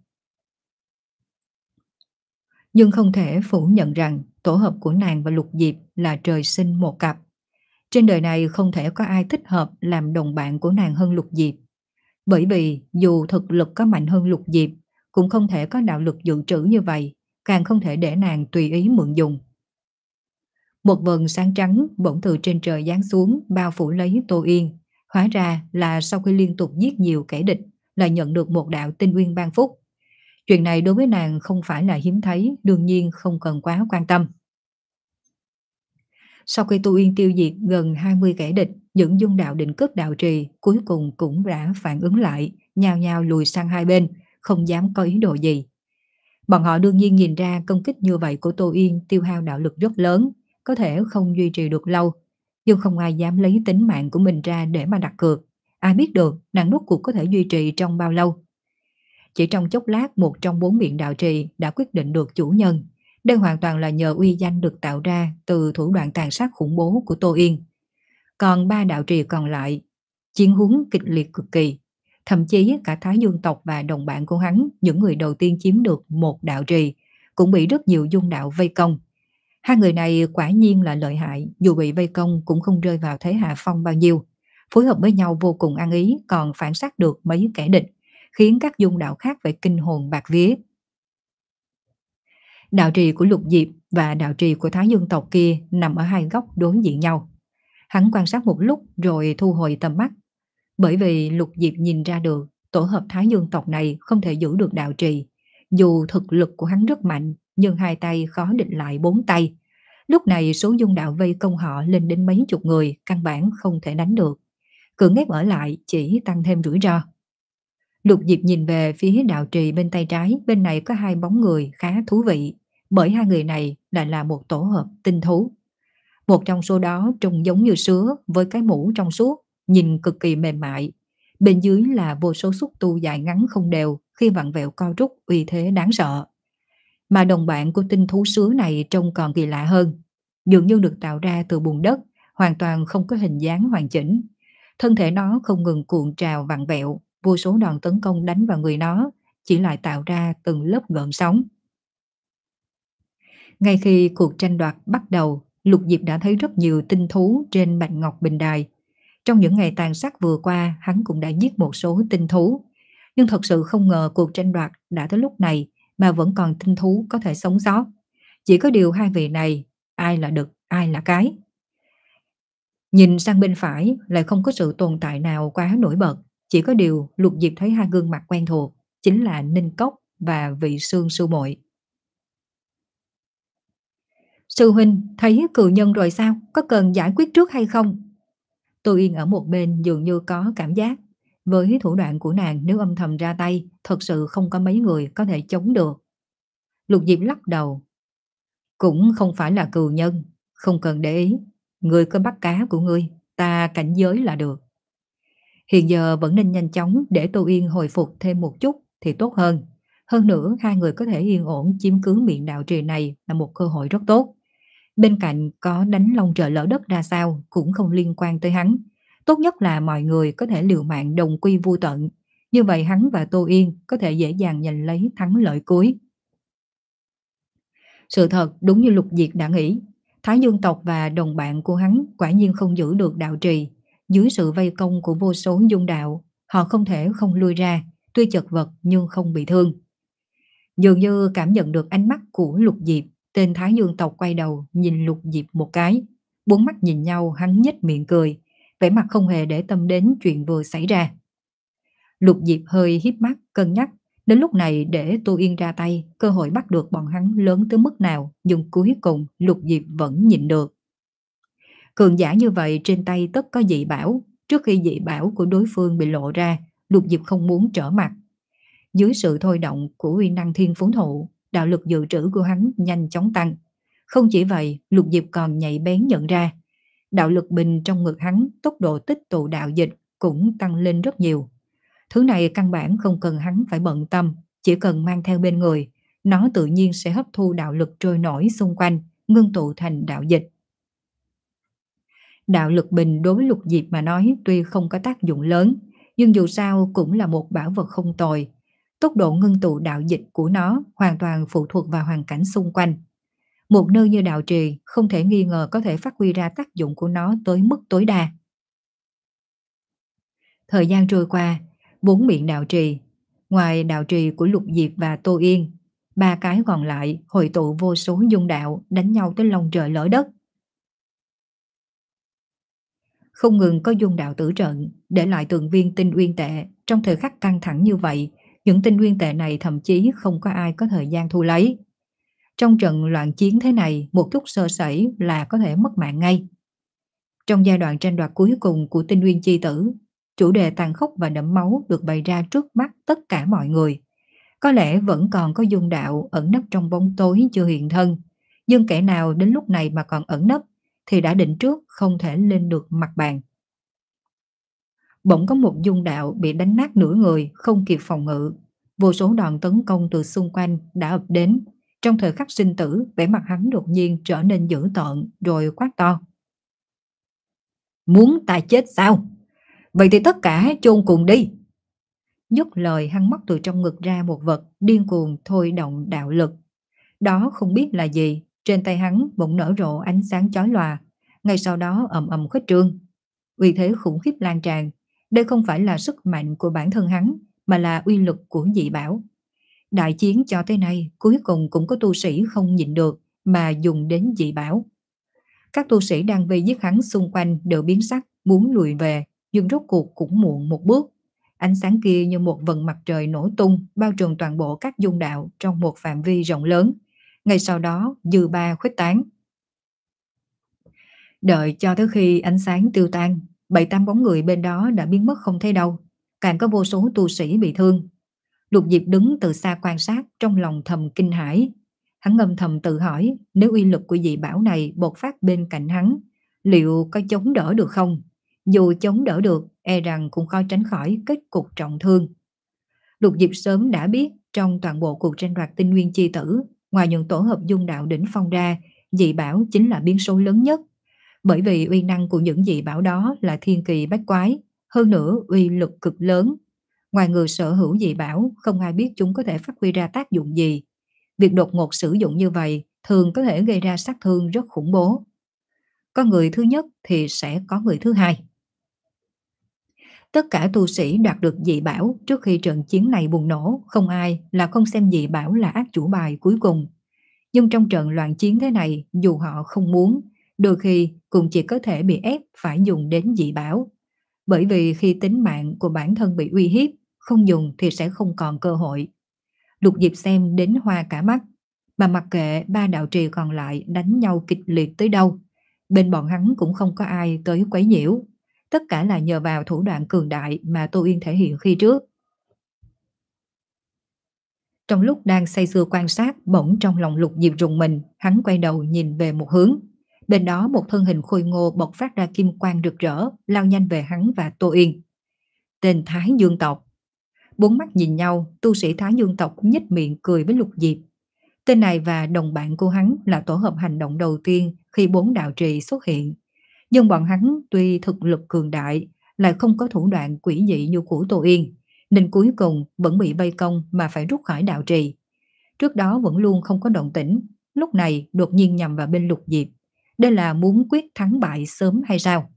Nhưng không thể phủ nhận rằng tổ hợp của nàng và Lục Diệp là trời sinh một cặp. Trên đời này không thể có ai thích hợp làm đồng bạn của nàng hơn Lục Diệp. Bởi vì dù thực lực có mạnh hơn Lục Diệp, cũng không thể có đạo lực dự trữ như vậy, càng không thể để nàng tùy ý mượn dùng. Một vầng sáng trắng bỗng từ trên trời giáng xuống, bao phủ lấy Tô Yên. Hóa ra là sau khi liên tục giết nhiều kẻ địch, là nhận được một đạo tinh uyên ban phúc. Chuyện này đối với nàng không phải là hiếm thấy, đương nhiên không cần quá quan tâm. Sau khi Tô Yên tiêu diệt gần hai mươi kẻ địch, những dung đạo định cướp đạo trì cuối cùng cũng đã phản ứng lại, nhao nhao lùi sang hai bên, không dám có ý đồ gì. Bọn họ đương nhiên nhìn ra công kích như vậy của Tô Yên tiêu hao đạo lực rất lớn, có thể không duy trì được lâu, nhưng không ai dám lấy tính mạng của mình ra để mà đặt cược. Ai biết được nàng rốt cuộc có thể duy trì trong bao lâu. Chỉ trong chốc lát, một trong bốn miệng đạo trì đã quyết định được chủ nhân. Đây hoàn toàn là nhờ uy danh được tạo ra từ thủ đoạn tàn sát khủng bố của Tô Yên. Còn ba đạo trì còn lại, chiến huống kịch liệt cực kỳ. Thậm chí cả Thái Dương tộc và đồng bạn của hắn, những người đầu tiên chiếm được một đạo trì, cũng bị rất nhiều dung đạo vây công. Hai người này quả nhiên là lợi hại, dù bị vây công cũng không rơi vào thế hạ phong bao nhiêu. Phối hợp với nhau vô cùng ăn ý, còn phản sát được mấy kẻ địch, khiến các dung đạo khác phải kinh hồn bạt vía. Đạo trì của Lục Diệp và đạo trì của Thái Dương tộc kia nằm ở hai góc đối diện nhau. Hắn quan sát một lúc rồi thu hồi tầm mắt. Bởi vì Lục Diệp nhìn ra được tổ hợp Thái Dương tộc này không thể giữ được đạo trì. Dù thực lực của hắn rất mạnh, nhưng hai tay khó địch lại bốn tay. Lúc này số dung đạo vây công họ lên đến mấy chục người, căn bản không thể đánh được. Cưỡng ép ở lại chỉ tăng thêm rủi ro. Lục Diệp nhìn về phía đạo trì bên tay trái, bên này có hai bóng người khá thú vị, bởi hai người này lại là một tổ hợp tinh thú. Một trong số đó trông giống như sứa với cái mũ trong suốt, nhìn cực kỳ mềm mại. Bên dưới là vô số xúc tu dài ngắn không đều, khi vặn vẹo co rút uy thế đáng sợ. Mà đồng bạn của tinh thú sứa này trông còn kỳ lạ hơn, dường như được tạo ra từ bùn đất, hoàn toàn không có hình dáng hoàn chỉnh. Thân thể nó không ngừng cuộn trào vặn vẹo, vô số đòn tấn công đánh vào người nó, chỉ lại tạo ra từng lớp gợn sóng. Ngay khi cuộc tranh đoạt bắt đầu, Lục Diệp đã thấy rất nhiều tinh thú trên Bạch Ngọc Bình Đài. Trong những ngày tàn sát vừa qua, hắn cũng đã giết một số tinh thú. Nhưng thật sự không ngờ cuộc tranh đoạt đã tới lúc này mà vẫn còn tinh thú có thể sống sót. Chỉ có điều hai vị này, ai là đực, ai là cái. Nhìn sang bên phải lại không có sự tồn tại nào quá nổi bật. Chỉ có điều Lục Diệp thấy hai gương mặt quen thuộc, chính là Ninh Cốc và Vị Sương Sư Muội. Sư huynh, thấy cừu nhân rồi sao? Có cần giải quyết trước hay không? Tô Yên ở một bên dường như có cảm giác. Với thủ đoạn của nàng, nếu âm thầm ra tay, thật sự không có mấy người có thể chống được. Lục Diệp lắc đầu. Cũng không phải là cừu nhân, không cần để ý. Ngươi có bắt cá của ngươi, ta cảnh giới là được. Hiện giờ vẫn nên nhanh chóng để Tô Yên hồi phục thêm một chút thì tốt hơn. Hơn nữa, hai người có thể yên ổn chiếm cứ miệng đạo trì này là một cơ hội rất tốt. Bên cạnh có đánh long trời lỡ đất ra sao cũng không liên quan tới hắn. Tốt nhất là mọi người có thể liều mạng đồng quy vu tận. Như vậy hắn và Tô Yên có thể dễ dàng giành lấy thắng lợi cuối. Sự thật đúng như Lục Diệp đã nghĩ. Thái Dương tộc và đồng bạn của hắn quả nhiên không giữ được đạo trì. Dưới sự vây công của vô số dung đạo, họ không thể không lui ra, tuy chật vật nhưng không bị thương. Dường như cảm nhận được ánh mắt của Lục Diệp, tên Thái Dương tộc quay đầu nhìn Lục Diệp một cái. Bốn mắt nhìn nhau, hắn nhếch miệng cười, vẻ mặt không hề để tâm đến chuyện vừa xảy ra. Lục Diệp hơi híp mắt cân nhắc, đến lúc này để Tô Yên ra tay, cơ hội bắt được bọn hắn lớn tới mức nào, nhưng cuối cùng Lục Diệp vẫn nhịn được. Cường giả như vậy trên tay tất có dị bảo, trước khi dị bảo của đối phương bị lộ ra, Lục Diệp không muốn trở mặt. Dưới sự thôi động của uy năng thiên phú thụ, đạo lực dự trữ của hắn nhanh chóng tăng. Không chỉ vậy, Lục Diệp còn nhạy bén nhận ra, đạo lực bình trong ngực hắn, tốc độ tích tụ đạo dịch cũng tăng lên rất nhiều. Thứ này căn bản không cần hắn phải bận tâm, chỉ cần mang theo bên người, nó tự nhiên sẽ hấp thu đạo lực trôi nổi xung quanh, ngưng tụ thành đạo dịch. Đạo lực bình đối với Lục Diệp mà nói tuy không có tác dụng lớn, nhưng dù sao cũng là một bảo vật không tồi. Tốc độ ngưng tụ đạo dịch của nó hoàn toàn phụ thuộc vào hoàn cảnh xung quanh. Một nơi như đạo trì không thể nghi ngờ có thể phát huy ra tác dụng của nó tới mức tối đa. Thời gian trôi qua, bốn miệng đạo trì, ngoài đạo trì của Lục Diệp và Tô Yên, ba cái còn lại hội tụ vô số dung đạo đánh nhau tới long trời lỡ đất. Không ngừng có dung đạo tử trận, để lại từng viên tinh uyên tệ. Trong thời khắc căng thẳng như vậy, những tinh uyên tệ này thậm chí không có ai có thời gian thu lấy. Trong trận loạn chiến thế này, một chút sơ sẩy là có thể mất mạng ngay. Trong giai đoạn tranh đoạt cuối cùng của tinh uyên chi tử, chủ đề tàn khốc và đẫm máu được bày ra trước mắt tất cả mọi người. Có lẽ vẫn còn có dung đạo ẩn nấp trong bóng tối chưa hiện thân, nhưng kẻ nào đến lúc này mà còn ẩn nấp thì đã định trước không thể lên được mặt bàn. Bỗng có một dung đạo bị đánh nát nửa người, không kịp phòng ngự. Vô số đòn tấn công từ xung quanh đã ập đến. Trong thời khắc sinh tử, vẻ mặt hắn đột nhiên trở nên dữ tợn rồi quát to. Muốn ta chết sao? Vậy thì tất cả hãy chôn cùng đi. Dứt lời, hắn móc từ trong ngực ra một vật, điên cuồng thôi động đạo lực. Đó không biết là gì, trên tay hắn bỗng nở rộ ánh sáng chói lòa, ngay sau đó ầm ầm khuếch trương. Uy thế khủng khiếp lan tràn, đây không phải là sức mạnh của bản thân hắn, mà là uy lực của dị bảo. Đại chiến cho tới nay, cuối cùng cũng có tu sĩ không nhịn được mà dùng đến dị bảo. Các tu sĩ đang vây giết hắn xung quanh đều biến sắc, muốn lùi về, nhưng rốt cuộc cũng muộn một bước. Ánh sáng kia như một vầng mặt trời nổ tung, bao trùm toàn bộ các dung đạo trong một phạm vi rộng lớn. Ngay sau đó, dư ba khuếch tán. Đợi cho tới khi ánh sáng tiêu tan, bảy tám bóng người bên đó đã biến mất không thấy đâu, càng có vô số tu sĩ bị thương. Lục Diệp đứng từ xa quan sát, trong lòng thầm kinh hãi. Hắn ngâm thầm tự hỏi, nếu uy lực của dị bảo này bộc phát bên cạnh hắn, liệu có chống đỡ được không? Dù chống đỡ được, e rằng cũng khó tránh khỏi kết cục trọng thương. Lục Diệp sớm đã biết, trong toàn bộ cuộc tranh đoạt tinh nguyên chi tử, ngoài những tổ hợp dung đạo đỉnh phong ra, dị bảo chính là biến số lớn nhất. Bởi vì uy năng của những dị bảo đó là thiên kỳ bách quái, hơn nữa uy lực cực lớn. Ngoài người sở hữu dị bảo, không ai biết chúng có thể phát huy ra tác dụng gì. Việc đột ngột sử dụng như vậy thường có thể gây ra sát thương rất khủng bố. Có người thứ nhất thì sẽ có người thứ hai. Tất cả tu sĩ đoạt được dị bảo trước khi trận chiến này bùng nổ, không ai là không xem dị bảo là ác chủ bài cuối cùng. Nhưng trong trận loạn chiến thế này, dù họ không muốn, đôi khi cũng chỉ có thể bị ép phải dùng đến dị bảo. Bởi vì khi tính mạng của bản thân bị uy hiếp, không dùng thì sẽ không còn cơ hội. Lục Diệp xem đến hoa cả mắt, mà mặc kệ ba đạo trì còn lại đánh nhau kịch liệt tới đâu, bên bọn hắn cũng không có ai tới quấy nhiễu. Tất cả là nhờ vào thủ đoạn cường đại mà Tô Yên thể hiện khi trước. Trong lúc đang say sưa quan sát, bỗng trong lòng Lục Diệp rùng mình, hắn quay đầu nhìn về một hướng. Bên đó một thân hình khôi ngô bộc phát ra kim quang rực rỡ, lao nhanh về hắn và Tô Yên. Tên Thái Dương tộc. Bốn mắt nhìn nhau, tu sĩ Thái Dương tộc nhếch miệng cười với Lục Diệp. Tên này và đồng bạn của hắn là tổ hợp hành động đầu tiên khi bốn đạo trì xuất hiện. Nhưng bọn hắn tuy thực lực cường đại, lại không có thủ đoạn quỷ dị như của Tô Yên, nên cuối cùng vẫn bị vây công mà phải rút khỏi đạo trì. Trước đó vẫn luôn không có động tĩnh, lúc này đột nhiên nhằm vào bên Lục Diệp. Đây là muốn quyết thắng bại sớm hay sao?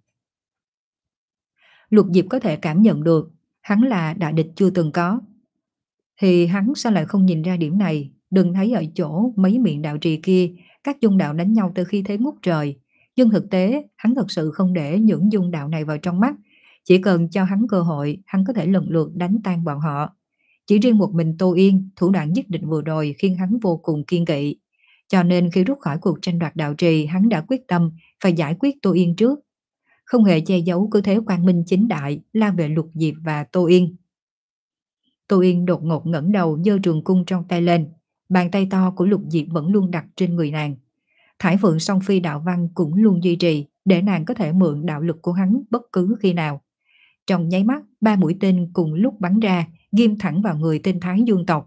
Lục Diệp có thể cảm nhận được, hắn là đại địch chưa từng có. Thì hắn sao lại không nhìn ra điểm này? Đừng thấy ở chỗ mấy miệng đạo trì kia, các dung đạo đánh nhau từ khi thế ngút trời. Nhưng thực tế, hắn thật sự không để những dung đạo này vào trong mắt. Chỉ cần cho hắn cơ hội, hắn có thể lần lượt đánh tan bọn họ. Chỉ riêng một mình Tô Yên, thủ đoạn nhất định vừa rồi khiến hắn vô cùng kiên kỵ. Cho nên khi rút khỏi cuộc tranh đoạt đạo trì, hắn đã quyết tâm phải giải quyết Tô Yên trước. Không hề che giấu, cứ thế quang minh chính đại, la về Lục Diệp và Tô Yên. Tô Yên đột ngột ngẩng đầu, giơ trường cung trong tay lên. Bàn tay to của Lục Diệp vẫn luôn đặt trên người nàng. Thải Phượng Song Phi đạo văn cũng luôn duy trì, để nàng có thể mượn đạo lực của hắn bất cứ khi nào. Trong nháy mắt, ba mũi tên cùng lúc bắn ra, ghim thẳng vào người tên Thái Dương tộc.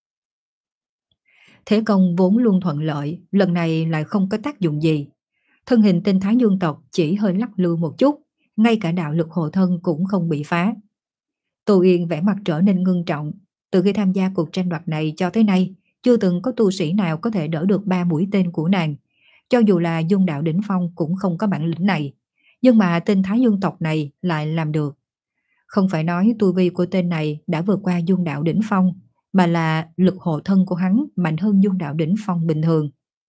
Thế công vốn luôn thuận lợi, lần này lại không có tác dụng gì. Thân hình tên Thái Dương tộc chỉ hơi lắc lư một chút, ngay cả đạo lực hộ thân cũng không bị phá. Tô Yên vẻ mặt trở nên ngưng trọng. Từ khi tham gia cuộc tranh đoạt này cho tới nay, chưa từng có tu sĩ nào có thể đỡ được ba mũi tên của nàng. Cho dù là dung đạo đỉnh phong cũng không có bản lĩnh này. Nhưng mà tên Thái Dương tộc này lại làm được. Không phải nói tu vi của tên này đã vượt qua dung đạo đỉnh phong, mà là lực hộ thân của hắn mạnh hơn dung đạo đỉnh phong bình thường.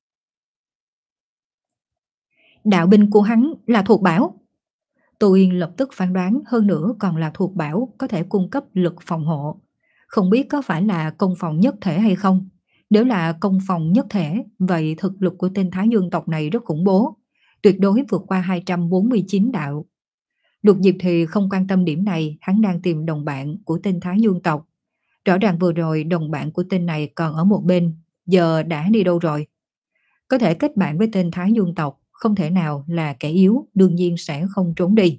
Đạo binh của hắn là thuộc bảo. Tô Yên lập tức phán đoán, hơn nữa còn là thuộc bảo có thể cung cấp lực phòng hộ. Không biết có phải là công phòng nhất thể hay không? Nếu là công phòng nhất thể, vậy thực lực của tên Thái Dương tộc này rất khủng bố, tuyệt đối vượt qua hai trăm bốn mươi chín đạo. Lục Diệp thì không quan tâm điểm này, hắn đang tìm đồng bạn của tên Thái Dương tộc. Rõ ràng vừa rồi đồng bạn của tên này còn ở một bên, giờ đã đi đâu rồi? Có thể kết bạn với tên Thái Dương tộc, không thể nào là kẻ yếu, đương nhiên sẽ không trốn đi.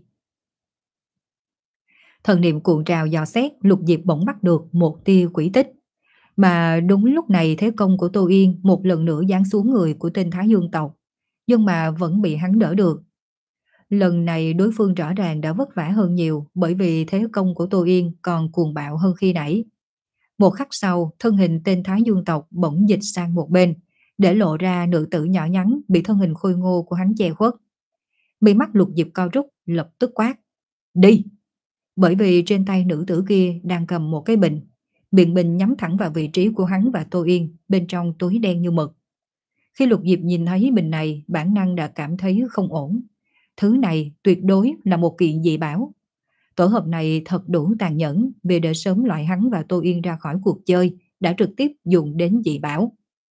Thần niệm cuộn trào dò xét, Lục Diệp bỗng bắt được một tia quỷ tích. Mà đúng lúc này thế công của Tô Yên một lần nữa giáng xuống người của tên Thái Dương tộc, nhưng mà vẫn bị hắn đỡ được. Lần này đối phương rõ ràng đã vất vả hơn nhiều, bởi vì thế công của Tô Yên còn cuồng bạo hơn khi nãy. Một khắc sau, thân hình tên Thái Dương tộc bỗng dịch sang một bên, để lộ ra nữ tử nhỏ nhắn bị thân hình khôi ngô của hắn che khuất. Mi mắt Lục Diệp co rút, lập tức quát: "Đi!" Bởi vì trên tay nữ tử kia đang cầm một cái bình, miệng bình nhắm thẳng vào vị trí của hắn và Tô Yên, bên trong túi đen như mực. Khi Lục Diệp nhìn thấy bình này, bản năng đã cảm thấy không ổn. Thứ này tuyệt đối là một kiện dị bảo. Tổ hợp này thật đủ tàn nhẫn, vì để sớm loại hắn và Tô Yên ra khỏi cuộc chơi, đã trực tiếp dùng đến dị bảo.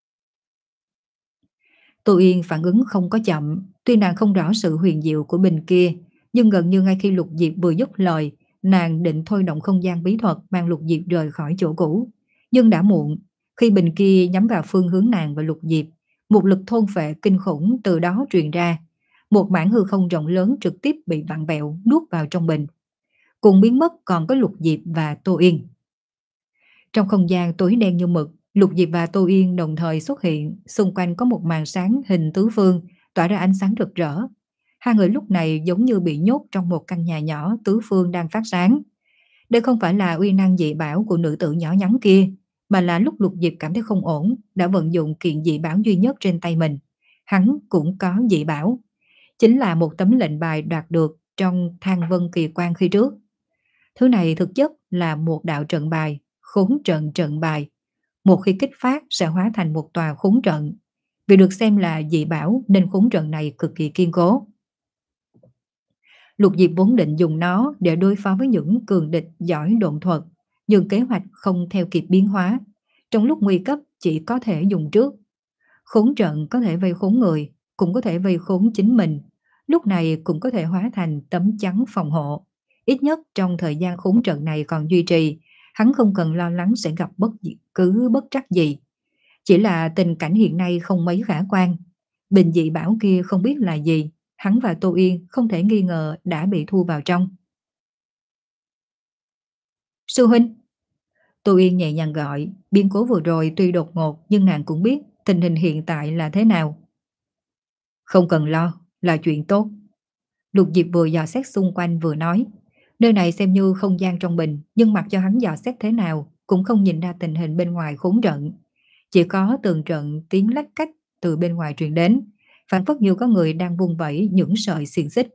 Tô Yên phản ứng không có chậm, tuy nàng không rõ sự huyền diệu của bình kia, nhưng gần như ngay khi Lục Diệp vừa dứt lời, nàng định thôi động không gian bí thuật mang Lục Diệp rời khỏi chỗ cũ. Nhưng đã muộn, khi bình kia nhắm vào phương hướng nàng và Lục Diệp, một lực thôn phệ kinh khủng từ đó truyền ra. Một mảng hư không rộng lớn trực tiếp bị vặn vẹo nuốt vào trong bình. Cùng biến mất còn có Lục Diệp và Tô Yên. Trong không gian tối đen như mực, Lục Diệp và Tô Yên đồng thời xuất hiện, xung quanh có một màn sáng hình tứ phương, tỏa ra ánh sáng rực rỡ. Hai người lúc này giống như bị nhốt trong một căn nhà nhỏ tứ phương đang phát sáng. Đây không phải là uy năng dị bảo của nữ tử nhỏ nhắn kia, mà là lúc Lục Diệp cảm thấy không ổn, đã vận dụng kiện dị bảo duy nhất trên tay mình. Hắn cũng có dị bảo, chính là một tấm lệnh bài đoạt được trong Thang Vân Kỳ Quan khi trước. Thứ này thực chất là một đạo trận bài, khốn trận trận bài. Một khi kích phát sẽ hóa thành một tòa khốn trận. Vì được xem là dị bảo nên khốn trận này cực kỳ kiên cố. Lục Diệp vốn định dùng nó để đối phó với những cường địch giỏi độn thuật, nhưng kế hoạch không theo kịp biến hóa. Trong lúc nguy cấp chỉ có thể dùng trước. Khốn trận có thể vây khốn người, cũng có thể vây khốn chính mình. Lúc này cũng có thể hóa thành tấm chắn phòng hộ. Ít nhất trong thời gian khốn trận này còn duy trì, hắn không cần lo lắng sẽ gặp bất cứ bất trắc gì. Chỉ là tình cảnh hiện nay không mấy khả quan. Bình dị bảo kia không biết là gì, hắn và Tô Yên không thể nghi ngờ đã bị thu vào trong. Sư huynh! Tô Yên nhẹ nhàng gọi, biến cố vừa rồi tuy đột ngột nhưng nàng cũng biết tình hình hiện tại là thế nào. Không cần lo, là chuyện tốt. Lục Diệp vừa dò xét xung quanh vừa nói, nơi này xem như không gian trong bình, nhưng mặc cho hắn dò xét thế nào cũng không nhìn ra tình hình bên ngoài khốn trận. Chỉ có tường trận tiếng lách cách từ bên ngoài truyền đến, phảng phất như có người đang vung vẩy những sợi xiềng xích.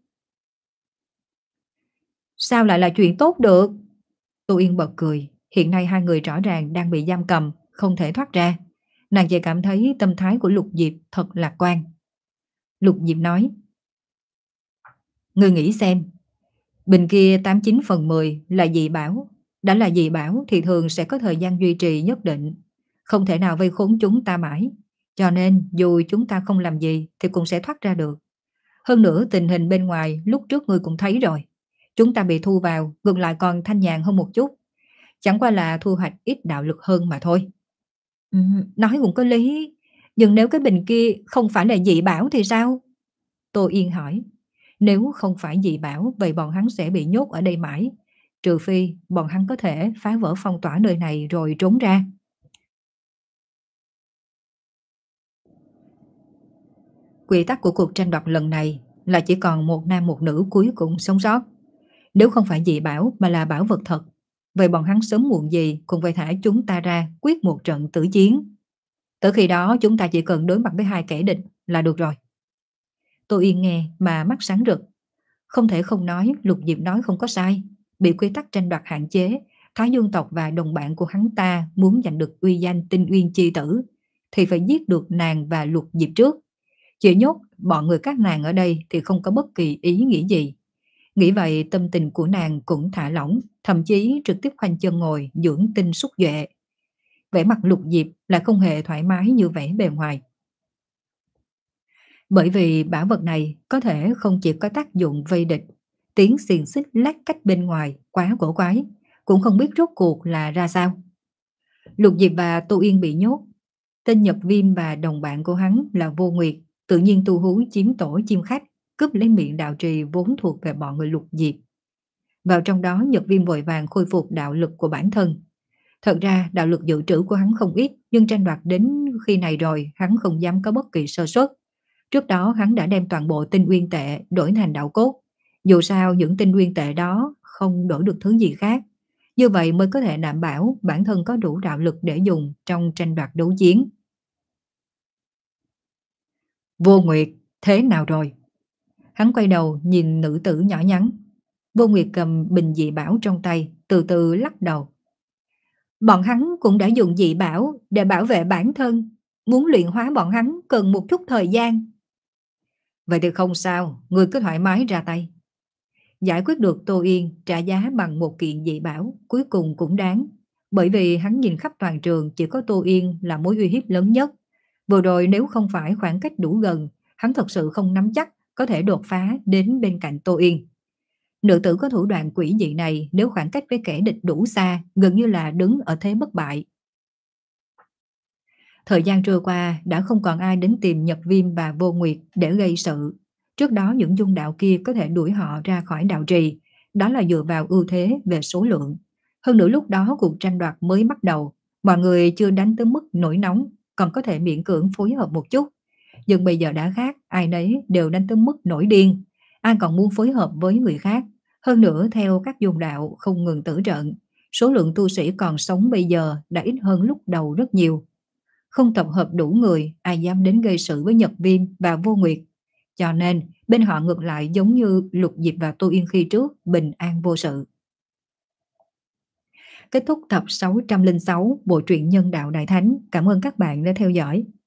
Sao lại là chuyện tốt được? Tô Yên bật cười, hiện nay hai người rõ ràng đang bị giam cầm, không thể thoát ra. Nàng chỉ cảm thấy tâm thái của Lục Diệp thật lạc quan. Lục Diệp nói, ngươi nghĩ xem, bình kia tám chín phần mười là dị bảo. Đã là dị bảo thì thường sẽ có thời gian duy trì nhất định, không thể nào vây khốn chúng ta mãi. Cho nên dù chúng ta không làm gì thì cũng sẽ thoát ra được. Hơn nữa tình hình bên ngoài lúc trước ngươi cũng thấy rồi. Chúng ta bị thu vào, ngược lại còn thanh nhàn hơn một chút. Chẳng qua là thu hoạch ít đạo lực hơn mà thôi. Ừ, nói cũng có lý. Nhưng nếu cái bình kia không phải là dị bảo thì sao? Tô Yên hỏi. Nếu không phải dị bảo, vậy bọn hắn sẽ bị nhốt ở đây mãi. Trừ phi bọn hắn có thể phá vỡ phong tỏa nơi này rồi trốn ra. Quy tắc của cuộc tranh đoạt lần này là chỉ còn một nam một nữ cuối cùng sống sót. Nếu không phải dị bảo mà là bảo vật thật, vậy bọn hắn sớm muộn gì cũng phải thả chúng ta ra quyết một trận tử chiến. Tới khi đó chúng ta chỉ cần đối mặt với hai kẻ địch là được rồi. Tô Yên nghe mà mắt sáng rực. Không thể không nói Lục Diệp nói không có sai. Bị quy tắc tranh đoạt hạn chế, Thái Dương tộc và đồng bạn của hắn ta muốn giành được uy danh Tinh Uyên chi tử thì phải giết được nàng và Lục Diệp trước. Chỉ nhốt bọn người các nàng ở đây thì không có bất kỳ ý nghĩ gì. Nghĩ vậy tâm tình của nàng cũng thả lỏng, thậm chí trực tiếp khoanh chân ngồi dưỡng tinh xúc duệ. Vẻ mặt Lục Diệp là không hề thoải mái như vẻ bề ngoài. Bởi vì bảo vật này có thể không chỉ có tác dụng vây địch, tiếng xiềng xích lách cách bên ngoài quá cổ quái, cũng không biết rốt cuộc là ra sao. Lục Diệp và Tô Yên bị nhốt. Tên Nhật Viêm và đồng bạn của hắn là Vô Nguyệt tự nhiên tu hú chiếm tổ chim khách, cướp lấy miệng đạo trì vốn thuộc về bọn người Lục Diệp. Vào trong đó, Nhật Viêm vội vàng khôi phục đạo lực của bản thân. Thật ra đạo lực dự trữ của hắn không ít, nhưng tranh đoạt đến khi này rồi hắn không dám có bất kỳ sơ suất. Trước đó hắn đã đem toàn bộ tinh nguyên tệ đổi thành đạo cốt. Dù sao những tinh nguyên tệ đó không đổi được thứ gì khác. Như vậy mới có thể đảm bảo bản thân có đủ đạo lực để dùng trong tranh đoạt đấu chiến. Vô Nguyệt, thế nào rồi? Hắn quay đầu nhìn nữ tử nhỏ nhắn. Vô Nguyệt cầm bình dị bảo trong tay, từ từ lắc đầu. Bọn hắn cũng đã dùng dị bảo để bảo vệ bản thân. Muốn luyện hóa bọn hắn cần một chút thời gian. Vậy thì không sao, người cứ thoải mái ra tay. Giải quyết được Tô Yên trả giá bằng một kiện dị bảo cuối cùng cũng đáng. Bởi vì hắn nhìn khắp toàn trường chỉ có Tô Yên là mối uy hiếp lớn nhất. Vừa rồi nếu không phải khoảng cách đủ gần, hắn thật sự không nắm chắc có thể đột phá đến bên cạnh Tô Yên. Nữ tử có thủ đoạn quỷ dị này nếu khoảng cách với kẻ địch đủ xa, gần như là đứng ở thế bất bại. Thời gian trôi qua đã không còn ai đến tìm Nhật Viêm và Vô Nguyệt để gây sự. Trước đó những dung đạo kia có thể đuổi họ ra khỏi đạo trì, đó là dựa vào ưu thế về số lượng. Hơn nữa lúc đó cuộc tranh đoạt mới bắt đầu, mọi người chưa đánh tới mức nổi nóng, còn có thể miễn cưỡng phối hợp một chút. Nhưng bây giờ đã khác, ai nấy đều đánh tới mức nổi điên. Ai còn muốn phối hợp với người khác. Hơn nữa theo các dung đạo không ngừng tử trận, số lượng tu sĩ còn sống bây giờ đã ít hơn lúc đầu rất nhiều. Không tập hợp đủ người, ai dám đến gây sự với Nhật Viêm và Vô Nguyệt. Cho nên, bên họ ngược lại giống như Lục Diệp và Tô Yên khi trước, bình an vô sự. Kết thúc tập sáu trăm lẻ sáu Bộ truyện Nhân Đạo Đại Thánh. Cảm ơn các bạn đã theo dõi.